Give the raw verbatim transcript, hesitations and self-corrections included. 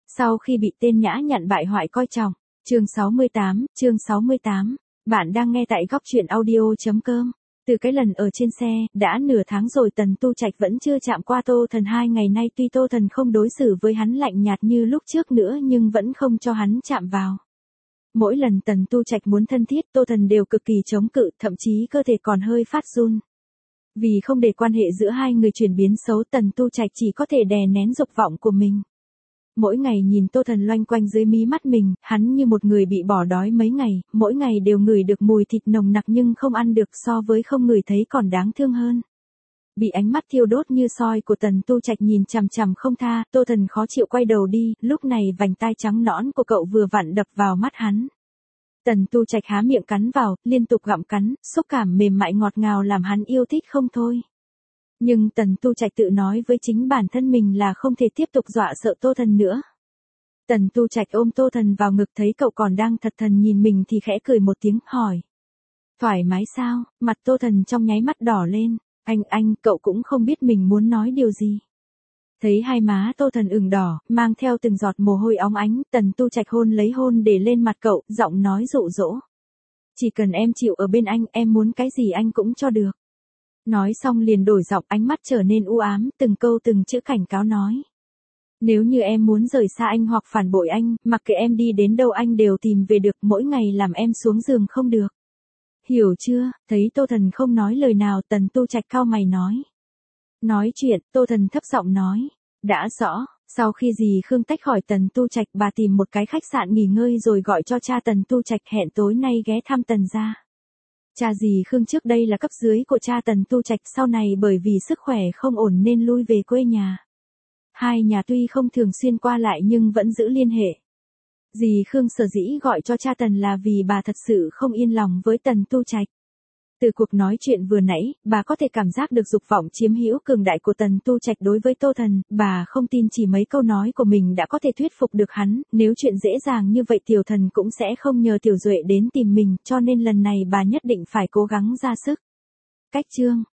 Sau khi bị tên nhã nhặn bại hoại coi trọng. Chương sáu mươi tám, chương sáu mươi tám. Bạn đang nghe tại góc truyện audio.com. Từ cái lần ở trên xe, đã nửa tháng rồi Tần Tu Trạch vẫn chưa chạm qua Tô Thần. Hai ngày nay tuy Tô Thần không đối xử với hắn lạnh nhạt như lúc trước nữa nhưng vẫn không cho hắn chạm vào. Mỗi lần Tần Tu Trạch muốn thân thiết, Tô Thần đều cực kỳ chống cự, thậm chí cơ thể còn hơi phát run. Vì không để quan hệ giữa hai người chuyển biến xấu, Tần Tu Trạch chỉ có thể đè nén dục vọng của mình. Mỗi ngày nhìn Tô Thần loanh quanh dưới mí mắt mình, hắn như một người bị bỏ đói mấy ngày, mỗi ngày đều ngửi được mùi thịt nồng nặc nhưng không ăn được, so với không ngửi thấy còn đáng thương hơn. Bị ánh mắt thiêu đốt như soi của Tần Tu Trạch nhìn chằm chằm không tha, Tô Thần khó chịu quay đầu đi, lúc này vành tai trắng nõn của cậu vừa vặn đập vào mắt hắn. Tần Tu Trạch há miệng cắn vào, liên tục gặm cắn, xúc cảm mềm mại ngọt ngào làm hắn yêu thích không thôi. Nhưng Tần Tu Trạch tự nói với chính bản thân mình là không thể tiếp tục dọa sợ Tô Thần nữa. Tần Tu Trạch ôm Tô Thần vào ngực thấy cậu còn đang thật thần nhìn mình thì khẽ cười một tiếng, hỏi. Thoải mái sao? Mặt Tô Thần trong nháy mắt đỏ lên. Anh anh, cậu cũng không biết mình muốn nói điều gì. Thấy hai má Tô Thần ửng đỏ, mang theo từng giọt mồ hôi óng ánh, Tần Tu Trạch hôn lấy hôn để lên mặt cậu, giọng nói dụ dỗ. Chỉ cần em chịu ở bên anh, em muốn cái gì anh cũng cho được. Nói xong liền đổi giọng, ánh mắt trở nên u ám, từng câu từng chữ cảnh cáo nói. Nếu như em muốn rời xa anh hoặc phản bội anh, mặc kệ em đi đến đâu anh đều tìm về được, mỗi ngày làm em xuống giường không được. Hiểu chưa? Thấy Tô Thần không nói lời nào, Tần Tu Trạch cau mày nói. Nói chuyện, Tô Thần thấp giọng nói. Đã rõ. Sau khi dì Khương tách khỏi Tần Tu Trạch, bà tìm một cái khách sạn nghỉ ngơi rồi gọi cho cha Tần Tu Trạch hẹn tối nay ghé thăm Tần gia. Cha dì Khương trước đây là cấp dưới của cha Tần Tu Trạch, sau này bởi vì sức khỏe không ổn nên lui về quê nhà. Hai nhà tuy không thường xuyên qua lại nhưng vẫn giữ liên hệ. Dì Khương sở dĩ gọi cho cha Tần là vì bà thật sự không yên lòng với Tần Tu Trạch. Từ cuộc nói chuyện vừa nãy, bà có thể cảm giác được dục vọng chiếm hữu cường đại của Tần Tu Trạch đối với Tô Thần, bà không tin chỉ mấy câu nói của mình đã có thể thuyết phục được hắn, nếu chuyện dễ dàng như vậy Tiểu Thần cũng sẽ không nhờ Tiểu Duệ đến tìm mình, cho nên lần này bà nhất định phải cố gắng ra sức. Cách chương,